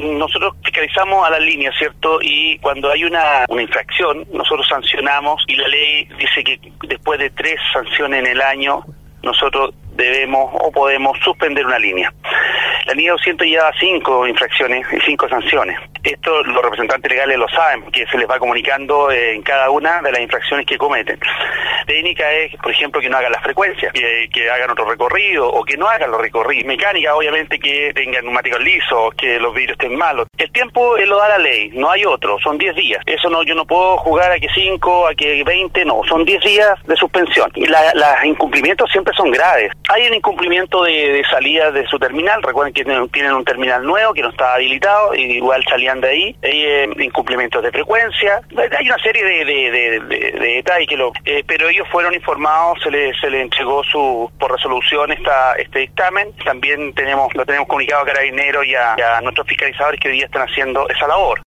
Nosotros fiscalizamos a las líneas, ¿cierto? Y cuando hay una infracción, nosotros sancionamos, y la ley dice que después de 3 sanciones en el año, nosotros debemos o podemos suspender una línea. La línea 200 lleva 5 infracciones y 5 sanciones. Esto los representantes legales lo saben, porque se les va comunicando en cada una de las infracciones que cometen. Técnica es, por ejemplo, que no hagan las frecuencias, que hagan otro recorrido o que no hagan los recorridos. Mecánica, obviamente, que tengan neumáticos lisos, que los vidrios estén malos. El tiempo lo da la ley, no hay otro, son 10 días. Eso no, yo no puedo jugar a que 5, a que 20, no, son 10 días de suspensión. Y los incumplimientos siempre son graves. Hay un incumplimiento de salida de su terminal, recuerden que tienen un terminal nuevo que no está habilitado, y igual salían de ahí. Hay incumplimientos de frecuencia, hay una serie de detalles pero ellos fueron informados, se les entregó por resolución este dictamen. También lo tenemos comunicado a Carabineros y a nuestros fiscalizadores que hoy día están haciendo esa labor.